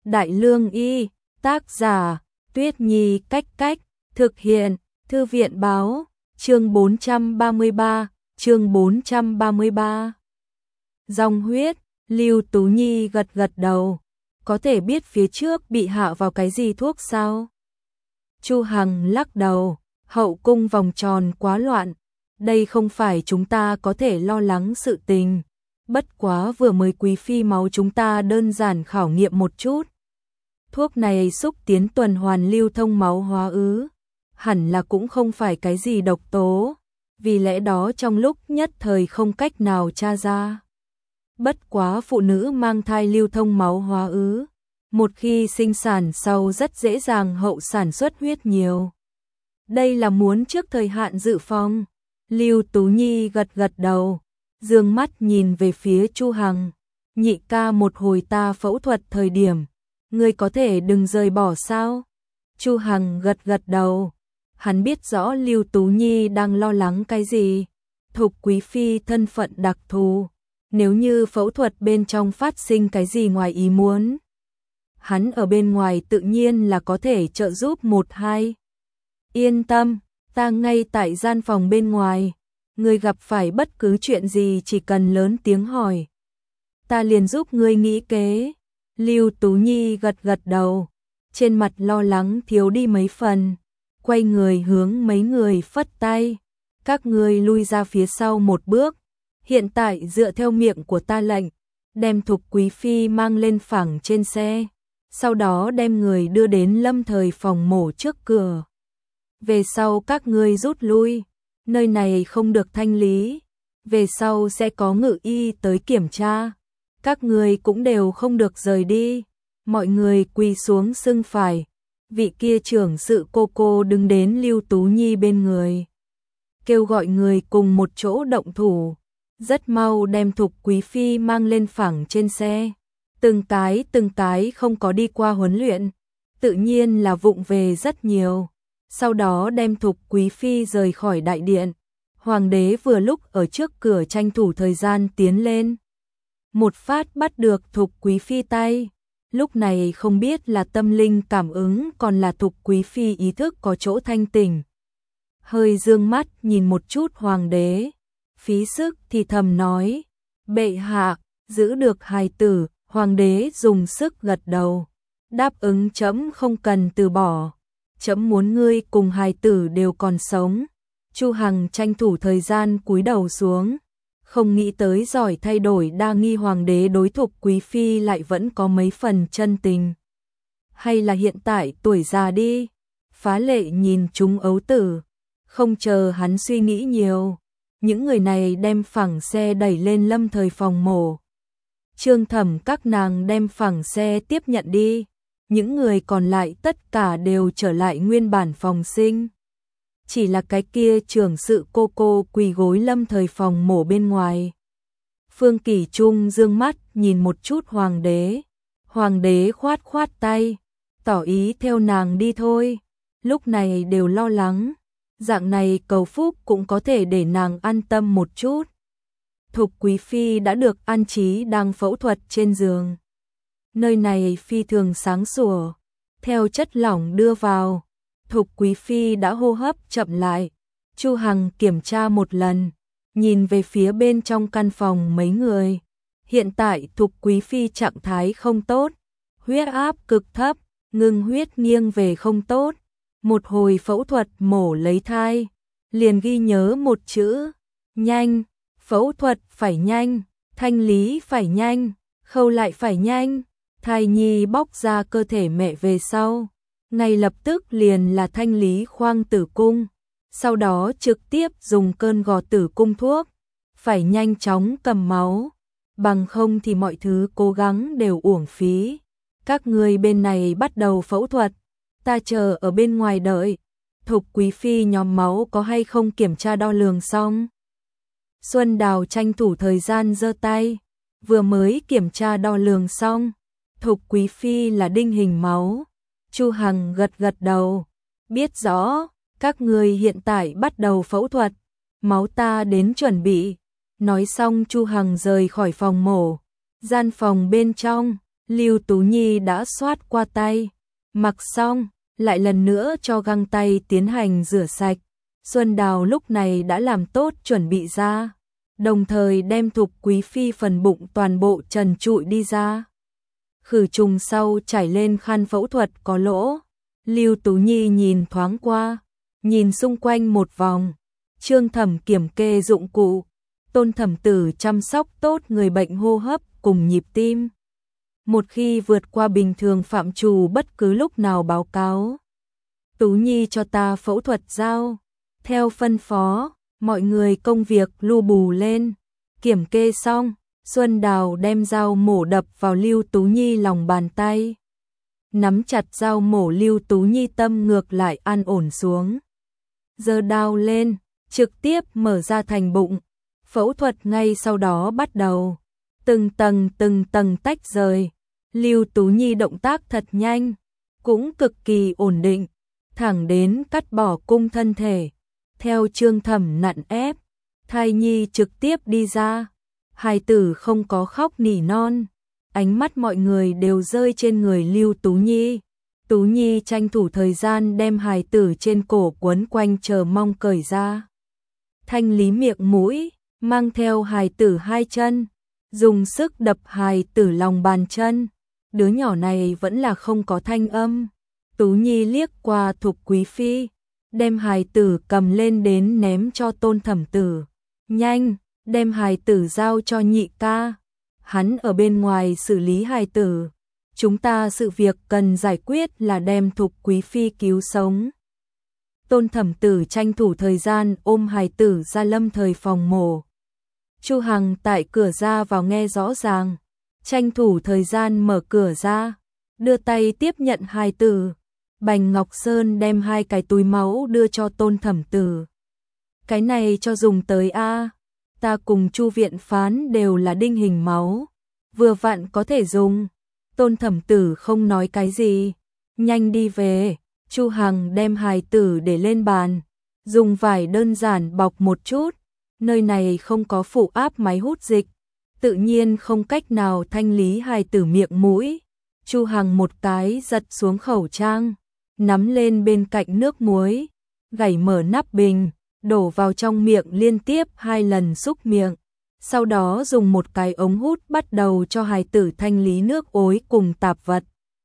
Đại Lương Y, tác giả, Tuyết Nhi Cách Cách, thực hiện, Thư viện Báo, chương 433. Dòng huyết, Lưu Tú Nhi gật gật đầu, có thể biết phía trước bị hạ vào cái gì thuốc sao? Chu Hằng lắc đầu, hậu cung vòng tròn quá loạn, đây không phải chúng ta có thể lo lắng sự tình. Bất quá vừa mới quý phi máu chúng ta đơn giản khảo nghiệm một chút. Thuốc này xúc tiến tuần hoàn lưu thông máu hóa ứ, hẳn là cũng không phải cái gì độc tố, vì lẽ đó trong lúc nhất thời không cách nào tra ra. Bất quá phụ nữ mang thai lưu thông máu hóa ứ, một khi sinh sản sau rất dễ dàng hậu sản xuất huyết nhiều. Đây là muốn trước thời hạn dự phòng. Lưu Tú Nhi gật gật đầu, dương mắt nhìn về phía Chu Hằng. Nhị ca, một hồi ta phẫu thuật thời điểm, ngươi có thể đừng rời bỏ sao? Chu Hằng gật gật đầu, hắn biết rõ Lưu Tú Nhi đang lo lắng cái gì. Thục quý phi thân phận đặc thù, nếu như phẫu thuật bên trong phát sinh cái gì ngoài ý muốn, hắn ở bên ngoài tự nhiên là có thể trợ giúp một hai. Yên tâm, ta ngay tại gian phòng bên ngoài, ngươi gặp phải bất cứ chuyện gì chỉ cần lớn tiếng hỏi, ta liền giúp ngươi nghĩ kế. Lưu Tú Nhi gật gật đầu, trên mặt lo lắng thiếu đi mấy phần, quay người hướng mấy người phất tay, các ngươi lui ra phía sau một bước, hiện tại dựa theo miệng của ta lệnh, đem Thục quý phi mang lên phẳng trên xe, sau đó đem người đưa đến lâm thời phòng mổ trước cửa. Về sau các ngươi rút lui, nơi này không được thanh lý, về sau sẽ có ngự y tới kiểm tra, các ngươi cũng đều không được rời đi. Mọi người quỳ xuống xưng phải, vị kia trưởng sự cô đứng đến Lưu Tú Nhi bên người, kêu gọi người cùng một chỗ động thủ, rất mau đem Thục quý phi mang lên phẳng trên xe. Từng cái không có đi qua huấn luyện, tự nhiên là vụng về rất nhiều. Sau đó đem Thục quý phi rời khỏi đại điện. Hoàng đế vừa lúc ở trước cửa tranh thủ thời gian tiến lên, một phát bắt được Thục quý phi tay. Lúc này không biết là tâm linh cảm ứng còn là Thục quý phi ý thức có chỗ thanh tỉnh, hơi dương mắt nhìn một chút hoàng đế, phí sức thì thầm nói: bệ hạ, giữ được hài tử. Hoàng đế dùng sức gật đầu, đáp ứng trẫm không cần từ bỏ, trẫm muốn ngươi cùng hài tử đều còn sống. Chu Hằng tranh thủ thời gian cúi đầu xuống, không nghĩ tới giỏi thay đổi đa nghi hoàng đế đối Thục quý phi lại vẫn có mấy phần chân tình. Hay là hiện tại tuổi già đi? Phá Lệ nhìn chúng ấu tử, không chờ hắn suy nghĩ nhiều, những người này đem phẳng xe đẩy lên lâm thời phòng mổ. Trương Thẩm các nàng đem phẳng xe tiếp nhận đi, những người còn lại tất cả đều trở lại nguyên bản phòng sinh. Chỉ là cái kia trưởng sự cô quỳ gối lâm thời phòng mổ bên ngoài. Phương Kỳ Trung dương mắt nhìn một chút hoàng đế khoát khoát tay, tỏ ý theo nàng đi thôi, lúc này đều lo lắng, dạng này cầu phúc cũng có thể để nàng an tâm một chút. Thục quý phi đã được an trí đang phẫu thuật trên giường. Nơi này phi thường sáng sủa, theo chất lỏng đưa vào, Thục quý phi đã hô hấp chậm lại. Chu Hằng kiểm tra một lần, nhìn về phía bên trong căn phòng mấy người. Hiện tại Thục quý phi trạng thái không tốt, huyết áp cực thấp, ngừng huyết nghiêng về không tốt. Một hồi phẫu thuật mổ lấy thai, liền ghi nhớ một chữ: nhanh. Phẫu thuật phải nhanh, thanh lý phải nhanh, khâu lại phải nhanh. Thai nhi bóc ra cơ thể mẹ về sau, ngay lập tức liền là thanh lý khoang tử cung, sau đó trực tiếp dùng cơn gò tử cung thuốc, phải nhanh chóng cầm máu, bằng không thì mọi thứ cố gắng đều uổng phí. Các người bên này bắt đầu phẫu thuật, ta chờ ở bên ngoài đợi. Thục quý phi nhóm máu có hay không kiểm tra đo lường xong? Xuân Đào tranh thủ thời gian giơ tay, vừa mới kiểm tra đo lường xong, Thục quý phi là đinh hình máu. Chu Hằng gật gật đầu, biết rõ, các người hiện tại bắt đầu phẫu thuật, máu ta đến chuẩn bị. Nói xong Chu Hằng rời khỏi phòng mổ, gian phòng bên trong, Lưu Tú Nhi đã xoát qua tay, mặc xong, lại lần nữa cho găng tay tiến hành rửa sạch. Xuân Đào lúc này đã làm tốt chuẩn bị ra, đồng thời đem Thục Quý Phi phần bụng toàn bộ trần trụi đi ra. Khử trùng sau trải lên khăn phẫu thuật có lỗ. Lưu Tú Nhi nhìn thoáng qua, nhìn xung quanh một vòng. Trương Thẩm kiểm kê dụng cụ, Tôn Thẩm Tử chăm sóc tốt người bệnh hô hấp cùng nhịp tim. Một khi vượt qua bình thường phạm trù bất cứ lúc nào báo cáo. Tú Nhi cho ta phẫu thuật dao. Theo phân phó, mọi người công việc lu bù lên. Kiểm kê xong, Xuân Đào đem dao mổ đập vào Lưu Tú Nhi lòng bàn tay. Nắm chặt dao mổ, Lưu Tú Nhi tâm ngược lại an ổn xuống. Giơ đao lên, trực tiếp mở ra thành bụng. Phẫu thuật ngay sau đó bắt đầu. Từng tầng tách rời. Lưu Tú Nhi động tác thật nhanh, cũng cực kỳ ổn định, thẳng đến cắt bỏ cung thân thể. Theo Trương Thẩm nặn ép, thai nhi trực tiếp đi ra. Hài tử không có khóc nỉ non. Ánh mắt mọi người đều rơi trên người Lưu Tú Nhi. Tú Nhi tranh thủ thời gian đem hài tử trên cổ quấn quanh chờ mong cởi ra. Thanh lý miệng mũi, mang theo hài tử hai chân, dùng sức đập hài tử lòng bàn chân. Đứa nhỏ này vẫn là không có thanh âm. Tú Nhi liếc qua Thục Quý Phi, đem hài tử cầm lên đến ném cho Tôn Thẩm Tử. Nhanh, đem hài tử giao cho nhị ca. Hắn ở bên ngoài xử lý hài tử. Chúng ta sự việc cần giải quyết là đem Thục Quý Phi cứu sống. Tôn Thẩm Tử tranh thủ thời gian ôm hài tử ra lâm thời phòng mổ. Chu Hằng tại cửa ra vào nghe rõ ràng, tranh thủ thời gian mở cửa ra, đưa tay tiếp nhận hài tử. Bành Ngọc Sơn đem hai cái túi máu đưa cho Tôn Thẩm Tử. Cái này cho dùng tới a, ta cùng Chu viện phán đều là đinh hình máu, vừa vặn có thể dùng. Tôn Thẩm Tử không nói cái gì, nhanh đi về. Chu Hằng đem hài tử để lên bàn, dùng vải đơn giản bọc một chút. Nơi này không có phụ áp máy hút dịch, tự nhiên không cách nào thanh lý hài tử miệng mũi. Chu Hằng một cái giật xuống khẩu trang, nắm lên bên cạnh nước muối, gảy mở nắp bình, đổ vào trong miệng liên tiếp 2 lần xúc miệng. Sau đó dùng một cái ống hút bắt đầu cho hài tử thanh lý nước ối cùng tạp vật.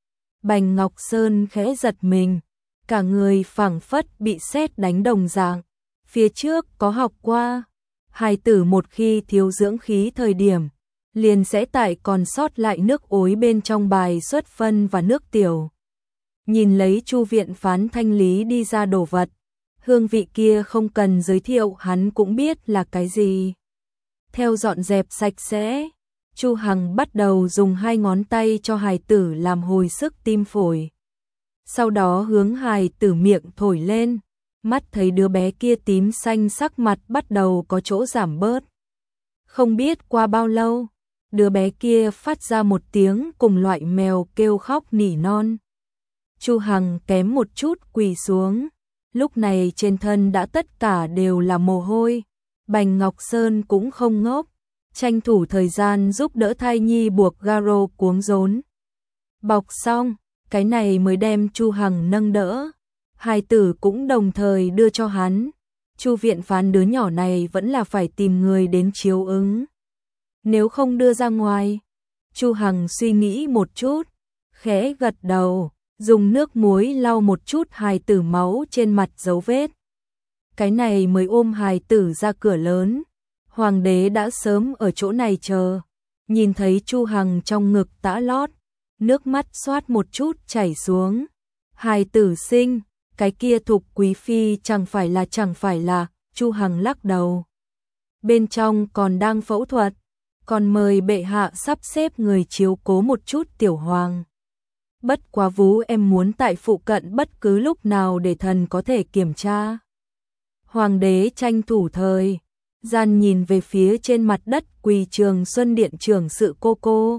Bành Ngọc Sơn khẽ giật mình, cả người phảng phất bị sét đánh đồng dạng. Phía trước có học qua, hài tử một khi thiếu dưỡng khí thời điểm, liền sẽ tại còn sót lại nước ối bên trong bài xuất phân và nước tiểu. Nhìn lấy Chu viện phán thanh lý đi ra đồ vật, hương vị kia không cần giới thiệu hắn cũng biết là cái gì. Theo dọn dẹp sạch sẽ, Chu Hằng bắt đầu dùng 2 ngón tay cho hài tử làm hồi sức tim phổi. Sau đó hướng hài tử miệng thổi lên, mắt thấy đứa bé kia tím xanh sắc mặt bắt đầu có chỗ giảm bớt. Không biết qua bao lâu, đứa bé kia phát ra một tiếng cùng loại mèo kêu khóc nỉ non. Chu Hằng kém một chút quỳ xuống, lúc này trên thân đã tất cả đều là mồ hôi. Bành Ngọc Sơn cũng không ngốc, tranh thủ thời gian giúp đỡ thai nhi buộc garo cuống rốn. Bọc xong, cái này mới đem Chu Hằng nâng đỡ. Hài tử cũng đồng thời đưa cho hắn. Chu viện phán đứa nhỏ này vẫn là phải tìm người đến chiếu ứng. Nếu không đưa ra ngoài. Chu Hằng suy nghĩ một chút, khẽ gật đầu, dùng nước muối lau một chút hài tử máu trên mặt dấu vết. Cái này mới ôm hài tử ra cửa lớn. Hoàng đế đã sớm ở chỗ này chờ, nhìn thấy Chu Hằng trong ngực tã lót, nước mắt xoát một chút chảy xuống. Hài tử sinh, cái kia Thục Quý Phi chẳng phải là, Chu Hằng lắc đầu. Bên trong còn đang phẫu thuật, còn mời bệ hạ sắp xếp người chiếu cố một chút tiểu hoàng. Bất quá vú em muốn tại phụ cận bất cứ lúc nào để thần có thể kiểm tra. Hoàng đế tranh thủ thời gian nhìn về phía trên mặt đất quỳ Trường Xuân Điện trưởng sự cô.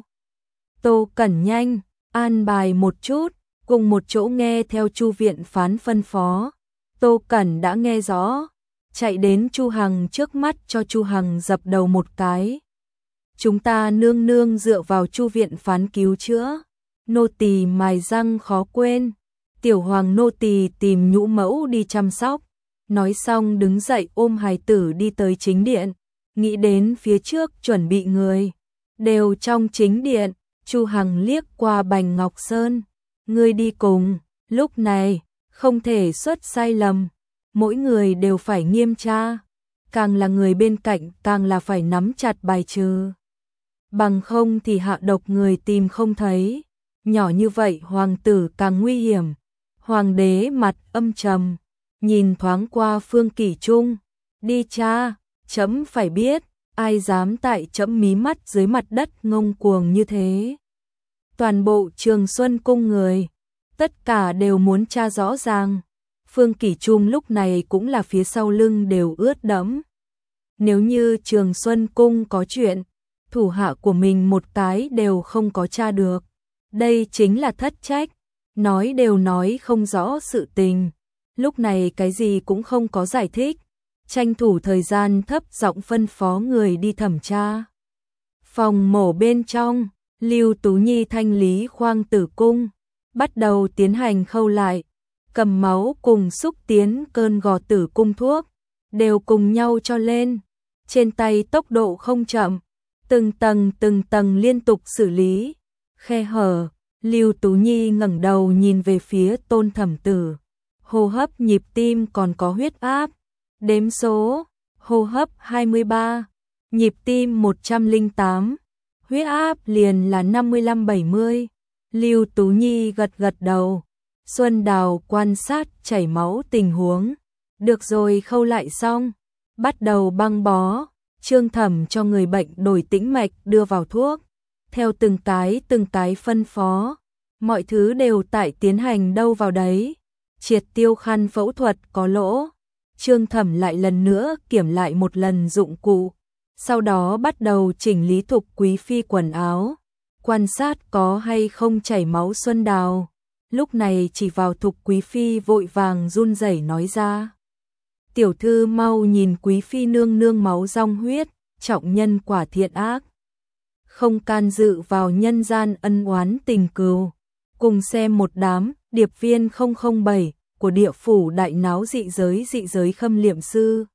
Tô Cẩn nhanh, an bài một chút, cùng một chỗ nghe theo Chu viện phán phân phó. Tô Cẩn đã nghe rõ, chạy đến Chu Hằng trước mắt cho Chu Hằng dập đầu một cái. chúng ta nương nương dựa vào Chu viện phán cứu chữa. Nô tỳ mài răng khó quên, tiểu hoàng nô tỳ tìm nhũ mẫu đi chăm sóc. Nói xong đứng dậy ôm hài tử đi tới chính điện, nghĩ đến phía trước chuẩn bị người. Đều trong chính điện, Chu Hằng liếc qua Bành Ngọc Sơn, ngươi đi cùng, lúc này, không thể xuất sai lầm, mỗi người đều phải nghiêm tra, càng là người bên cạnh càng là phải nắm chặt bài trừ. Bằng không thì hạ độc người tìm không thấy, nhỏ như vậy hoàng tử càng nguy hiểm. Hoàng đế mặt âm trầm, nhìn thoáng qua Phương Kỷ Trung, đi cha, trẫm phải biết, ai dám tại trẫm mí mắt dưới mặt đất ngông cuồng như thế. Toàn bộ Trường Xuân cung người, tất cả đều muốn tra rõ ràng. Phương Kỷ Trung lúc này cũng là phía sau lưng đều ướt đẫm. Nếu như Trường Xuân cung có chuyện, thủ hạ của mình một cái đều không có tra được, đây chính là thất trách. Nói đều nói không rõ sự tình, lúc này cái gì cũng không có giải thích, tranh thủ thời gian thấp giọng phân phó người đi thẩm tra. Phòng mổ bên trong, Lưu Tú Nhi thanh lý khoang tử cung, bắt đầu tiến hành khâu lại, cầm máu cùng xúc tiến cơn gò tử cung thuốc, đều cùng nhau cho lên, trên tay tốc độ không chậm, từng tầng liên tục xử lý, khe hở. Lưu Tú Nhi ngẩng đầu nhìn về phía Tôn Thẩm Tử, hô hấp nhịp tim còn có huyết áp, đếm số, hô hấp 23, nhịp tim 108, huyết áp liền là 55-70. Lưu Tú Nhi gật gật đầu, Xuân Đào quan sát chảy máu tình huống, được rồi khâu lại xong, bắt đầu băng bó, Trương Thẩm cho người bệnh đổi tĩnh mạch đưa vào thuốc. Theo từng cái phân phó, mọi thứ đều tại tiến hành đâu vào đấy. Triệt tiêu khăn phẫu thuật có lỗ, Trương Thẩm lại lần nữa kiểm lại một lần dụng cụ, sau đó bắt đầu chỉnh lý Thục Quý phi quần áo, quan sát có hay không chảy máu. Xuân Đào lúc này chỉ vào Thục Quý phi vội vàng run rẩy nói ra: "Tiểu thư mau nhìn Quý phi nương nương máu rong huyết, trọng nhân quả thiện ác, không can dự vào nhân gian ân oán tình cừu." Cùng xem một đám điệp viên 007 của địa phủ đại náo dị giới khâm liệm sư.